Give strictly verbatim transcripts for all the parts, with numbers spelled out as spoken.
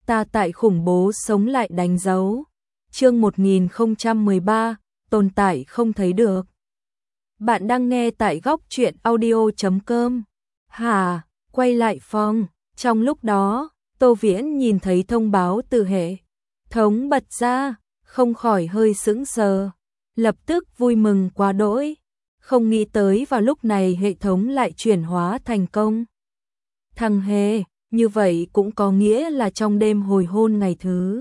ta tại khủng bố sống lại đánh dấu. Chương một nghìn không trăm mười ba, tồn tại không thấy được. Bạn đang nghe tại góc truyện audio chấm com. Hà, quay lại phòng. Trong lúc đó, Tô Viễn nhìn thấy thông báo từ hệ thống bật ra, không khỏi hơi sững sờ, lập tức vui mừng quá đỗi, không nghĩ tới vào lúc này hệ thống lại chuyển hóa thành công. Thằng hề, như vậy cũng có nghĩa là trong đêm hồi hôn ngày thứ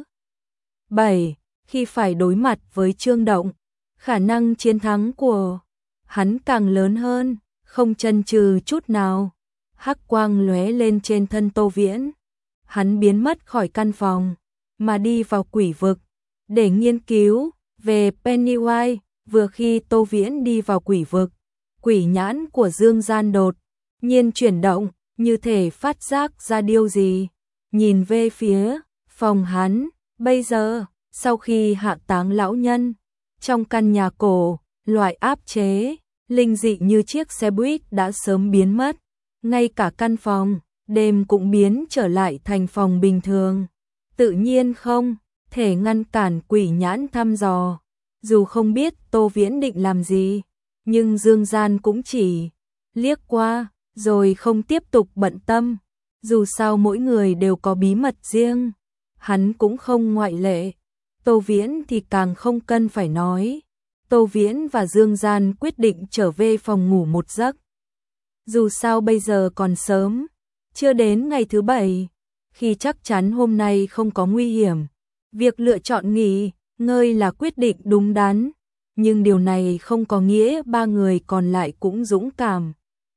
bảy, khi phải đối mặt với Trương Động, khả năng chiến thắng của hắn càng lớn hơn, không chần chừ chút nào. Hắc quang lóe lên trên thân Tô Viễn. Hắn biến mất khỏi căn phòng, mà đi vào quỷ vực, để nghiên cứu về Pennywise. Vừa khi Tô Viễn đi vào quỷ vực, quỷ nhãn của Dương Gian đột nhiên chuyển động, như thể phát giác ra điều gì. Nhìn về phía phòng hắn, bây giờ, sau khi hạ táng lão nhân, trong căn nhà cổ, loại áp chế, linh dị như chiếc xe buýt đã sớm biến mất. Ngay cả căn phòng, đêm cũng biến trở lại thành phòng bình thường. Tự nhiên không thể ngăn cản quỷ nhãn thăm dò. Dù không biết Tô Viễn định làm gì, nhưng Dương Gian cũng chỉ liếc qua, rồi không tiếp tục bận tâm. Dù sao mỗi người đều có bí mật riêng, hắn cũng không ngoại lệ. Tô Viễn thì càng không cần phải nói. Tô Viễn và Dương Gian quyết định trở về phòng ngủ một giấc. Dù sao bây giờ còn sớm, chưa đến ngày thứ bảy, khi chắc chắn hôm nay không có nguy hiểm. Việc lựa chọn nghỉ ngơi là quyết định đúng đắn, nhưng điều này không có nghĩa ba người còn lại cũng dũng cảm.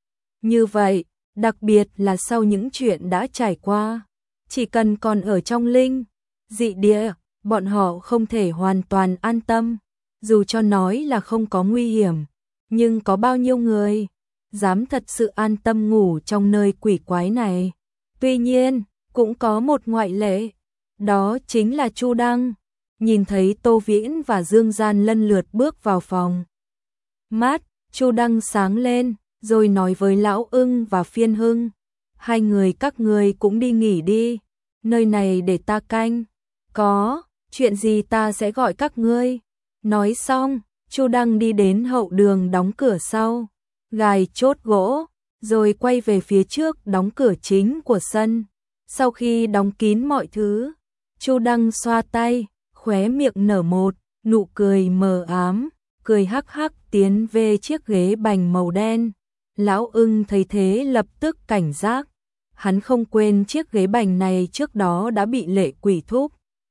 Như vậy, đặc biệt là sau những chuyện đã trải qua, chỉ cần còn ở trong linh dị địa, bọn họ không thể hoàn toàn an tâm. Dù cho nói là không có nguy hiểm, nhưng có bao nhiêu người dám thật sự an tâm ngủ trong nơi quỷ quái này. Tuy nhiên, cũng có một ngoại lệ, đó chính là Chu Đăng. Nhìn thấy Tô Viễn và Dương Gian lần lượt bước vào phòng, mắt Chu Đăng sáng lên, rồi nói với Lão Ưng và Phiên Hưng, hai người các người cũng đi nghỉ đi, nơi này để ta canh, có chuyện gì ta sẽ gọi các ngươi. Nói xong, Chu Đăng đi đến hậu đường đóng cửa sau, gài chốt gỗ, rồi quay về phía trước đóng cửa chính của sân. Sau khi đóng kín mọi thứ, Chu Đăng xoa tay, khóe miệng nở một nụ cười mờ ám, cười hắc hắc tiến về chiếc ghế bành màu đen. Lão Ưng thấy thế lập tức cảnh giác, hắn không quên chiếc ghế bành này trước đó đã bị lệ quỷ thúc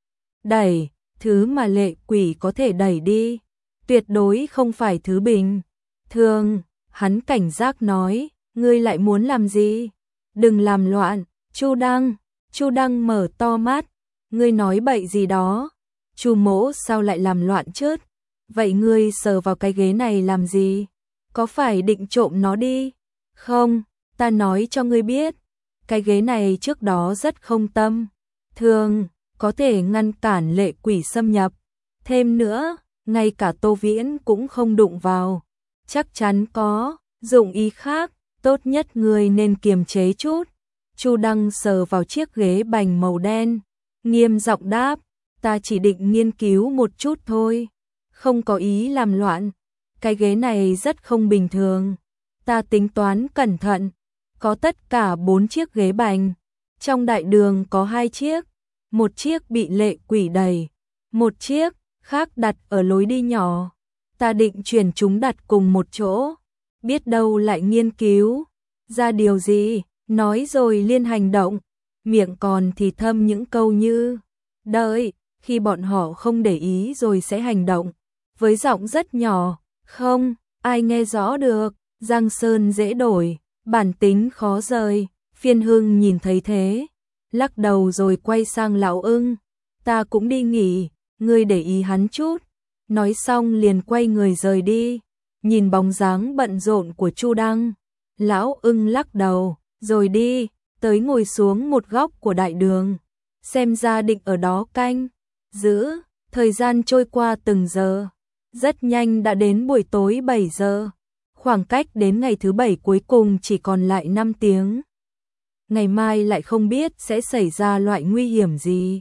đẩy, thứ mà lệ quỷ có thể đẩy đi, tuyệt đối không phải thứ bình thường. Hắn cảnh giác nói, ngươi lại muốn làm gì? Đừng làm loạn. Chu Đăng, Chu Đăng mở to mắt, ngươi nói bậy gì đó? Chu Mỗ sao lại làm loạn chứ? Vậy ngươi sờ vào cái ghế này làm gì? Có phải định trộm nó đi? Không, ta nói cho ngươi biết, cái ghế này trước đó rất không tâm thường, có thể ngăn cản lệ quỷ xâm nhập. Thêm nữa, ngay cả Tô Viễn cũng không đụng vào, chắc chắn có dụng ý khác, tốt nhất ngươi nên kiềm chế chút. Chu Đăng sờ vào chiếc ghế bành màu đen, nghiêm giọng đáp, ta chỉ định nghiên cứu một chút thôi, không có ý làm loạn. Cái ghế này rất không bình thường, ta tính toán cẩn thận, có tất cả bốn chiếc ghế bành. Trong đại đường có hai chiếc, một chiếc bị lệ quỷ đẩy, một chiếc khác đặt ở lối đi nhỏ. Ta định chuyển chúng đặt cùng một chỗ, biết đâu lại nghiên cứu ra điều gì. Nói rồi liên hành động, miệng còn thì thầm những câu như, đợi, khi bọn họ không để ý rồi sẽ hành động, với giọng rất nhỏ, không ai nghe rõ được. Giang sơn dễ đổi, bản tính khó rời. Phiên Hưng nhìn thấy thế, lắc đầu rồi quay sang Lão Ưng, ta cũng đi nghỉ, ngươi để ý hắn chút. Nói xong liền quay người rời đi. Nhìn bóng dáng bận rộn của Chu Đăng, Lão Ưng lắc đầu, rồi đi tới ngồi xuống một góc của đại đường, xem ra định ở đó canh giữ. Thời gian trôi qua từng giờ, rất nhanh đã đến buổi tối bảy giờ. Khoảng cách đến ngày thứ bảy cuối cùng chỉ còn lại năm tiếng. ngày mai lại không biết sẽ xảy ra loại nguy hiểm gì.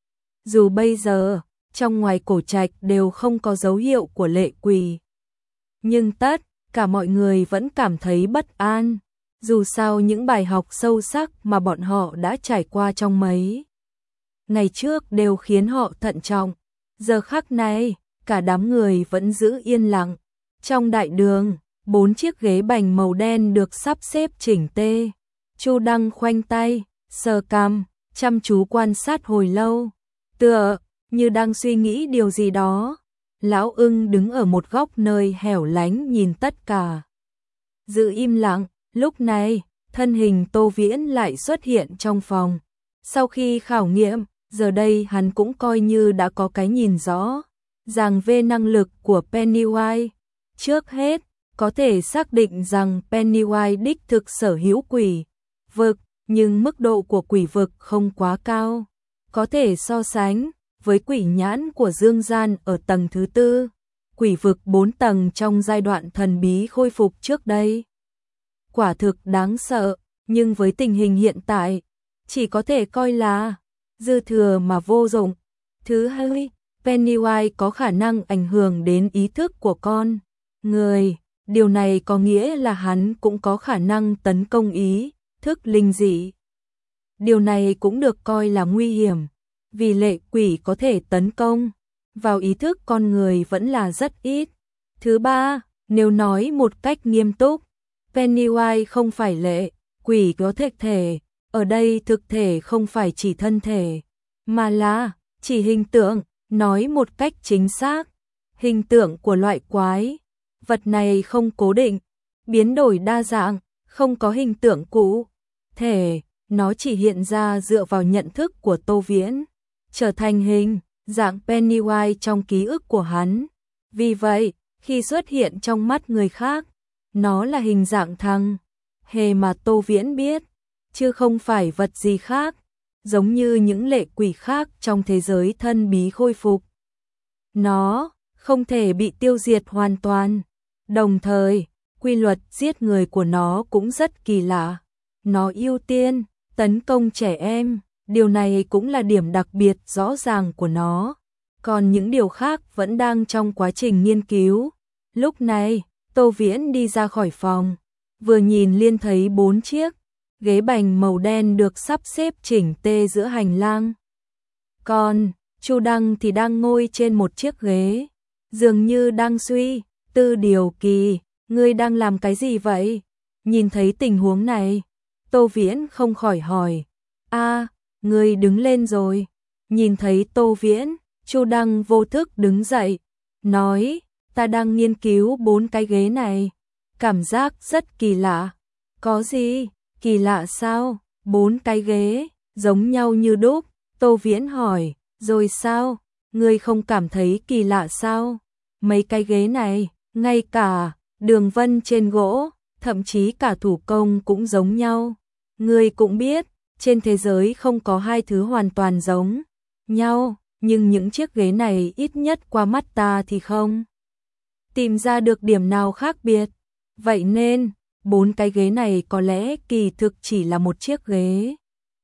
Dù bây giờ, trong ngoài cổ trạch đều không có dấu hiệu của lệ quỷ, nhưng tất cả mọi người vẫn cảm thấy bất an. Dù sao những bài học sâu sắc mà bọn họ đã trải qua trong mấy ngày trước đều khiến họ thận trọng. Giờ khắc này, cả đám người vẫn giữ yên lặng. Trong đại đường, bốn chiếc ghế bành màu đen được sắp xếp chỉnh tề. Chu Đăng khoanh tay, sờ cằm, chăm chú quan sát hồi lâu, tựa như đang suy nghĩ điều gì đó. Lão Ưng đứng ở một góc nơi hẻo lánh nhìn tất cả, giữ im lặng. Lúc này, thân hình Tô Viễn lại xuất hiện trong phòng. Sau khi khảo nghiệm, giờ đây hắn cũng coi như đã có cái nhìn rõ ràng về năng lực của Pennywise. Trước hết, có thể xác định rằng Pennywise đích thực sở hữu quỷ vực, nhưng mức độ của quỷ vực không quá cao, có thể so sánh với quỷ nhãn của Dương Gian ở tầng thứ tư, quỷ vực bốn tầng trong giai đoạn thần bí khôi phục trước đây. Quả thực đáng sợ, nhưng với tình hình hiện tại, chỉ có thể coi là dư thừa mà vô dụng. Thứ hai, Pennywise có khả năng ảnh hưởng đến ý thức của con người, điều này có nghĩa là hắn cũng có khả năng tấn công ý thức linh dị. Điều này cũng được coi là nguy hiểm, vì lệ quỷ có thể tấn công vào ý thức con người vẫn là rất ít. Thứ ba, nếu nói một cách nghiêm túc, Pennywise không phải lệ quỷ có thực thể, ở đây thực thể không phải chỉ thân thể, mà là chỉ hình tượng. Nói một cách chính xác, hình tượng của loại quái vật này không cố định, biến đổi đa dạng, không có hình tượng cụ thể, nó chỉ hiện ra dựa vào nhận thức của Tô Viễn, trở thành hình dạng Pennywise trong ký ức của hắn. Vì vậy, khi xuất hiện trong mắt người khác, nó là hình dạng thằng hề mà Tô Viễn biết, chứ không phải vật gì khác, giống như những lệ quỷ khác trong thế giới thân bí khôi phục. Nó không thể bị tiêu diệt hoàn toàn, đồng thời, quy luật giết người của nó cũng rất kỳ lạ. Nó ưu tiên tấn công trẻ em, điều này cũng là điểm đặc biệt rõ ràng của nó. Còn những điều khác vẫn đang trong quá trình nghiên cứu. Lúc này, Tô Viễn đi ra khỏi phòng, vừa nhìn liên thấy bốn chiếc ghế bành màu đen được sắp xếp chỉnh tề giữa hành lang. Còn Chu Đăng thì đang ngồi trên một chiếc ghế, dường như đang suy tư điều kỳ. Ngươi đang làm cái gì vậy? Nhìn thấy tình huống này, Tô Viễn không khỏi hỏi. A, ngươi đứng lên rồi. Nhìn thấy Tô Viễn, Chu Đăng vô thức đứng dậy, nói, ta đang nghiên cứu bốn cái ghế này, cảm giác rất kỳ lạ. Có gì? Kỳ lạ sao? Bốn cái ghế, giống nhau như đúc. Tô Viễn hỏi, rồi sao? Ngươi không cảm thấy kỳ lạ sao? Mấy cái ghế này, ngay cả đường vân trên gỗ, thậm chí cả thủ công cũng giống nhau. Ngươi cũng biết, trên thế giới không có hai thứ hoàn toàn giống nhau, nhưng những chiếc ghế này ít nhất qua mắt ta thì không tìm ra được điểm nào khác biệt. Vậy nên, bốn cái ghế này có lẽ kỳ thực chỉ là một chiếc ghế.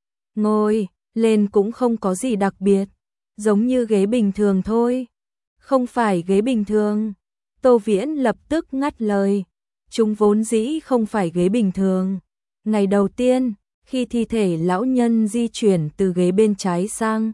Ngồi lên cũng không có gì đặc biệt, giống như ghế bình thường thôi. Không phải ghế bình thường. Tô Viễn lập tức ngắt lời. Chúng vốn dĩ không phải ghế bình thường. Ngày đầu tiên, khi thi thể lão nhân di chuyển từ ghế bên trái sang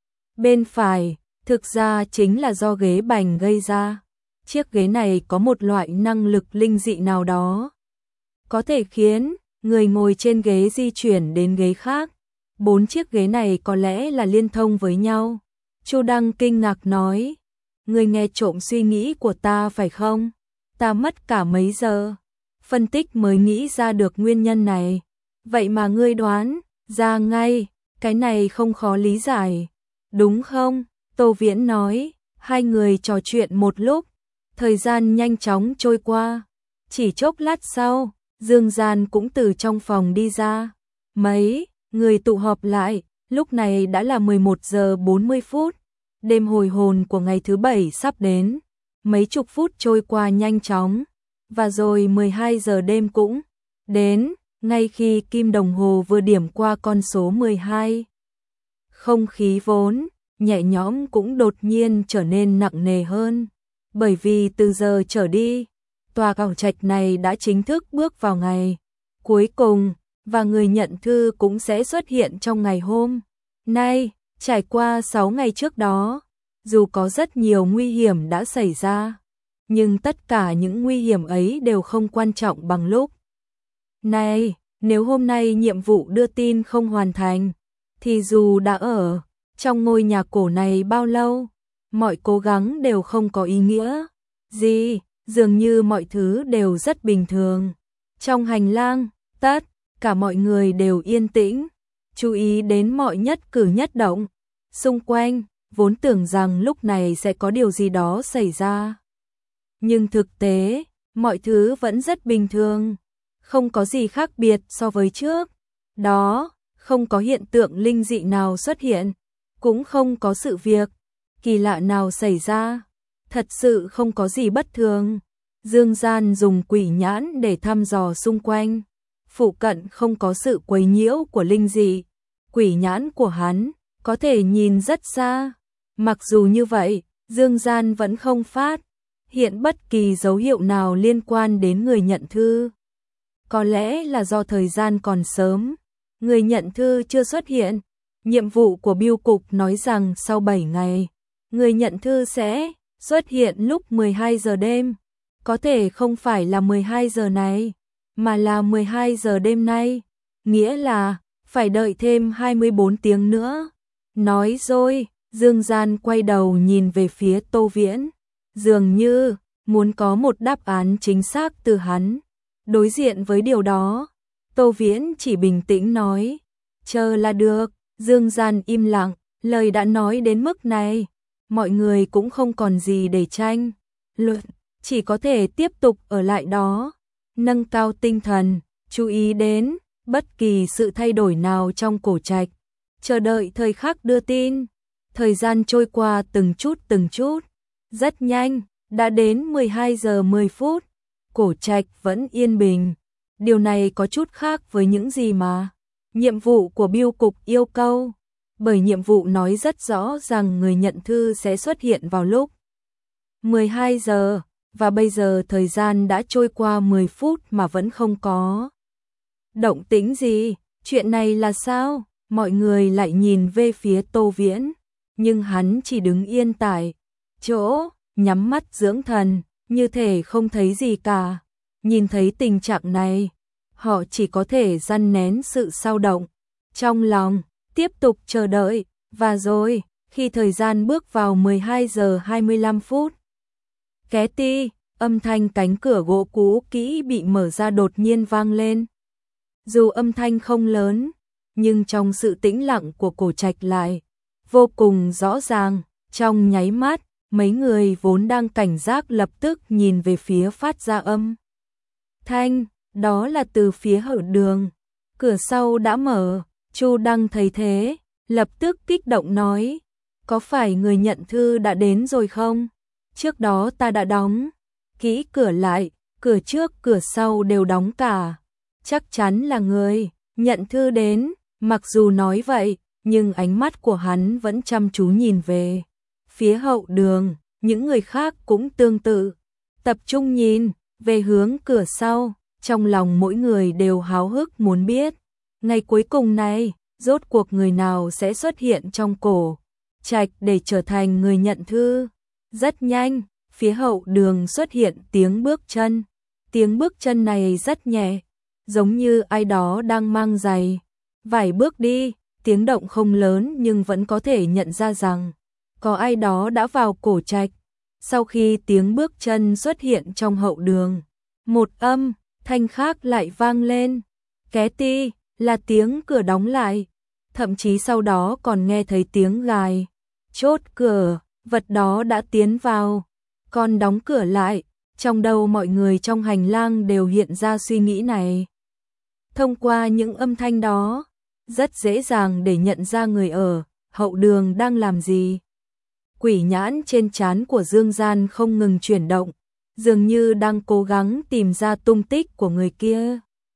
bên phải, thực ra chính là do ghế bành gây ra. Chiếc ghế này có một loại năng lực linh dị nào đó, có thể khiến người ngồi trên ghế di chuyển đến ghế khác. Bốn chiếc ghế này có lẽ là liên thông với nhau. Chu Đăng kinh ngạc nói, ngươi nghe trộm suy nghĩ của ta phải không? Ta mất cả mấy giờ phân tích mới nghĩ ra được nguyên nhân này. Vậy mà ngươi đoán ra ngay, cái này không khó lý giải, đúng không? Tô Viễn nói. Hai người trò chuyện một lúc, thời gian nhanh chóng trôi qua. Chỉ chốc lát sau, Dương Gian cũng từ trong phòng đi ra. Mấy người tụ họp lại, lúc này đã là mười một giờ bốn mươi phút. Đêm hồi hồn của ngày thứ bảy sắp đến. Mấy chục phút trôi qua nhanh chóng, và rồi mười hai giờ đêm cũng đến. Ngay khi kim đồng hồ vừa điểm qua con số mười hai, không khí vốn nhẹ nhõm cũng đột nhiên trở nên nặng nề hơn, bởi vì từ giờ trở đi, tòa cảo trạch này đã chính thức bước vào ngày cuối cùng, và người nhận thư cũng sẽ xuất hiện trong ngày hôm nay. Trải qua sáu ngày trước đó, dù có rất nhiều nguy hiểm đã xảy ra, nhưng tất cả những nguy hiểm ấy đều không quan trọng bằng lúc này. Nếu hôm nay nhiệm vụ đưa tin không hoàn thành, thì dù đã ở trong ngôi nhà cổ này bao lâu, mọi cố gắng đều không có ý nghĩa gì, dường như mọi thứ đều rất bình thường. Trong hành lang, tất cả mọi người đều yên tĩnh, chú ý đến mọi nhất cử nhất động xung quanh, vốn tưởng rằng lúc này sẽ có điều gì đó xảy ra. Nhưng thực tế, mọi thứ vẫn rất bình thường, không có gì khác biệt so với trước. Đó, không có hiện tượng linh dị nào xuất hiện, cũng không có sự việc kỳ lạ nào xảy ra, thật sự không có gì bất thường. Dương Gian dùng quỷ nhãn để thăm dò xung quanh, phụ cận không có sự quấy nhiễu của linh dị. Quỷ nhãn của hắn có thể nhìn rất xa, mặc dù như vậy, Dương Gian vẫn không phát hiện bất kỳ dấu hiệu nào liên quan đến người nhận thư. Có lẽ là do thời gian còn sớm, người nhận thư chưa xuất hiện. Nhiệm vụ của bưu cục nói rằng sau bảy ngày, người nhận thư sẽ xuất hiện lúc mười hai giờ đêm. Có thể không phải là mười hai giờ này, mà là mười hai giờ đêm nay, nghĩa là phải đợi thêm hai mươi bốn tiếng nữa. Nói rồi, Dương Gian quay đầu nhìn về phía Tô Viễn, dường như muốn có một đáp án chính xác từ hắn. Đối diện với điều đó, Tô Viễn chỉ bình tĩnh nói, chờ là được. Dương Gian im lặng, lời đã nói đến mức này, mọi người cũng không còn gì để tranh luận, chỉ có thể tiếp tục ở lại đó, nâng cao tinh thần, chú ý đến bất kỳ sự thay đổi nào trong cổ trạch, chờ đợi thời khắc đưa tin. Thời gian trôi qua từng chút từng chút, rất nhanh, đã đến mười hai giờ mười phút, cổ trạch vẫn yên bình. Điều này có chút khác với những gì mà nhiệm vụ của bưu cục yêu cầu, bởi nhiệm vụ nói rất rõ rằng người nhận thư sẽ xuất hiện vào lúc mười hai giờ, và bây giờ thời gian đã trôi qua mười phút mà vẫn không có động tĩnh gì. Chuyện này là sao? Mọi người lại nhìn về phía Tô Viễn, nhưng hắn chỉ đứng yên tại chỗ, nhắm mắt dưỡng thần, như thể không thấy gì cả. Nhìn thấy tình trạng này, họ chỉ có thể dằn nén sự xao động trong lòng, tiếp tục chờ đợi. Và rồi, khi thời gian bước vào mười hai giờ hai mươi lăm phút, ké ti, âm thanh cánh cửa gỗ cũ kỹ bị mở ra đột nhiên vang lên. Dù âm thanh không lớn, nhưng trong sự tĩnh lặng của cổ trạch lại vô cùng rõ ràng. Trong nháy mắt, mấy người vốn đang cảnh giác lập tức nhìn về phía phát ra âm thanh, đó là từ phía hậu đường. Cửa sau đã mở, Chu Đăng thấy thế, lập tức kích động nói, có phải người nhận thư đã đến rồi không? Trước đó ta đã đóng kỹ cửa lại, cửa trước cửa sau đều đóng cả. Chắc chắn là người nhận thư đến. Mặc dù nói vậy, nhưng ánh mắt của hắn vẫn chăm chú nhìn về phía hậu đường. Những người khác cũng tương tự, tập trung nhìn về hướng cửa sau. Trong lòng mỗi người đều háo hức muốn biết, ngày cuối cùng này, rốt cuộc người nào sẽ xuất hiện trong cổ trạch để trở thành người nhận thư. Rất nhanh, phía hậu đường xuất hiện tiếng bước chân. Tiếng bước chân này rất nhẹ, giống như ai đó đang mang giày vải bước đi. Tiếng động không lớn nhưng vẫn có thể nhận ra rằng có ai đó đã vào cổ trạch. Sau khi tiếng bước chân xuất hiện trong hậu đường, một âm thanh khác lại vang lên. Ké ti, là tiếng cửa đóng lại. Thậm chí sau đó còn nghe thấy tiếng gài chốt cửa, vật đó đã tiến vào, còn đóng cửa lại. Trong đầu mọi người trong hành lang đều hiện ra suy nghĩ này. Thông qua những âm thanh đó, rất dễ dàng để nhận ra người ở hậu đường đang làm gì. Quỷ nhãn trên trán của Dương Gian không ngừng chuyển động, dường như đang cố gắng tìm ra tung tích của người kia.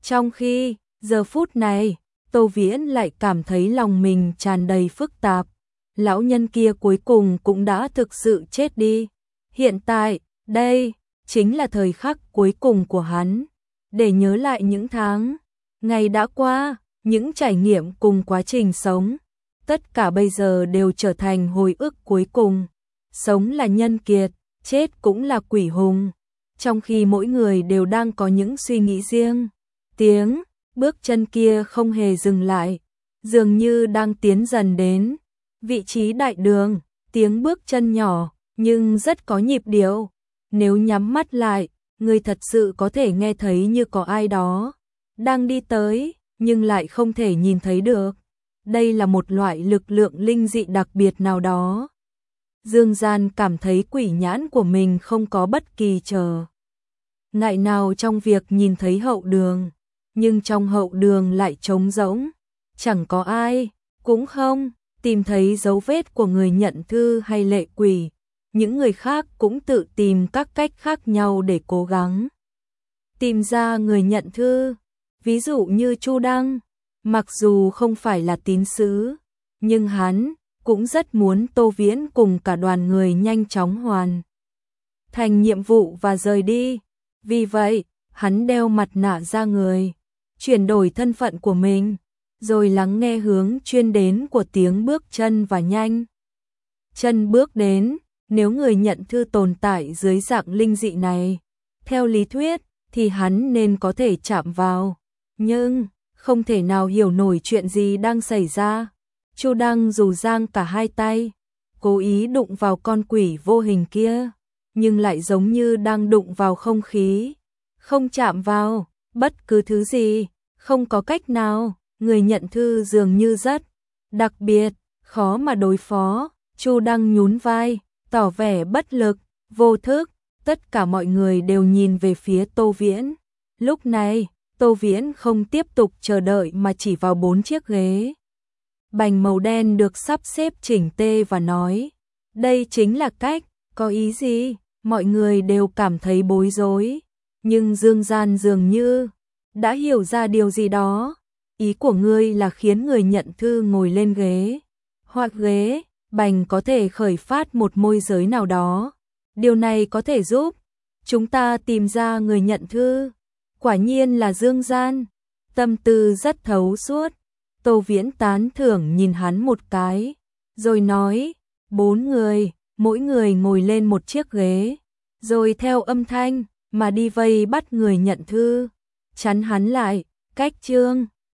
Trong khi, giờ phút này, Tô Viễn lại cảm thấy lòng mình tràn đầy phức tạp. Lão nhân kia cuối cùng cũng đã thực sự chết đi. Hiện tại, đây, chính là thời khắc cuối cùng của hắn. Để nhớ lại những tháng, ngày đã qua, những trải nghiệm cùng quá trình sống. Tất cả bây giờ đều trở thành hồi ức cuối cùng. Sống là nhân kiệt, chết cũng là quỷ hùng. Trong khi mỗi người đều đang có những suy nghĩ riêng. Tiếng, bước chân kia không hề dừng lại. Dường như đang tiến dần đến. Vị trí đại đường, tiếng bước chân nhỏ, nhưng rất có nhịp điệu. Nếu nhắm mắt lại, người thật sự có thể nghe thấy như có ai đó đang đi tới, nhưng lại không thể nhìn thấy được. Đây là một loại lực lượng linh dị đặc biệt nào đó. Dương Gian cảm thấy quỷ nhãn của mình không có bất kỳ trở ngại nào trong việc nhìn thấy hậu đường, nhưng trong hậu đường lại trống rỗng, chẳng có ai, cũng không tìm thấy dấu vết của người nhận thư hay lệ quỷ. Những người khác cũng tự tìm các cách khác nhau để cố gắng tìm ra người nhận thư. Ví dụ như Chu Đăng, mặc dù không phải là tín sứ, nhưng hắn cũng rất muốn Tô Viễn cùng cả đoàn người nhanh chóng hoàn thành nhiệm vụ và rời đi. Vì vậy, hắn đeo mặt nạ ra người, chuyển đổi thân phận của mình, rồi lắng nghe hướng chuyên đến của tiếng bước chân và nhanh chân bước đến. Nếu người nhận thư tồn tại dưới dạng linh dị này, theo lý thuyết thì hắn nên có thể chạm vào, nhưng không thể nào hiểu nổi chuyện gì đang xảy ra. Chu Đăng dù giang cả hai tay, cố ý đụng vào con quỷ vô hình kia, nhưng lại giống như đang đụng vào không khí, không chạm vào bất cứ thứ gì, không có cách nào. Người nhận thư dường như rất đặc biệt, khó mà đối phó. Chu Đăng nhún vai, tỏ vẻ bất lực, vô thức. Tất cả mọi người đều nhìn về phía Tô Viễn. Lúc này, Tô Viễn không tiếp tục chờ đợi mà chỉ vào bốn chiếc ghế bành màu đen được sắp xếp chỉnh tề và nói: đây chính là cách. Có ý gì? Mọi người đều cảm thấy bối rối, nhưng Dương Gian dường như đã hiểu ra điều gì đó. Ý của ngươi là khiến người nhận thư ngồi lên ghế, hoặc ghế bành có thể khởi phát một môi giới nào đó. Điều này có thể giúp chúng ta tìm ra người nhận thư. Quả nhiên là Dương Gian, tâm tư rất thấu suốt. Tô Viễn tán thưởng nhìn hắn một cái, rồi nói: bốn người, mỗi người ngồi lên một chiếc ghế, rồi theo âm thanh mà đi vây bắt người nhận thư, chắn hắn lại. Cách chương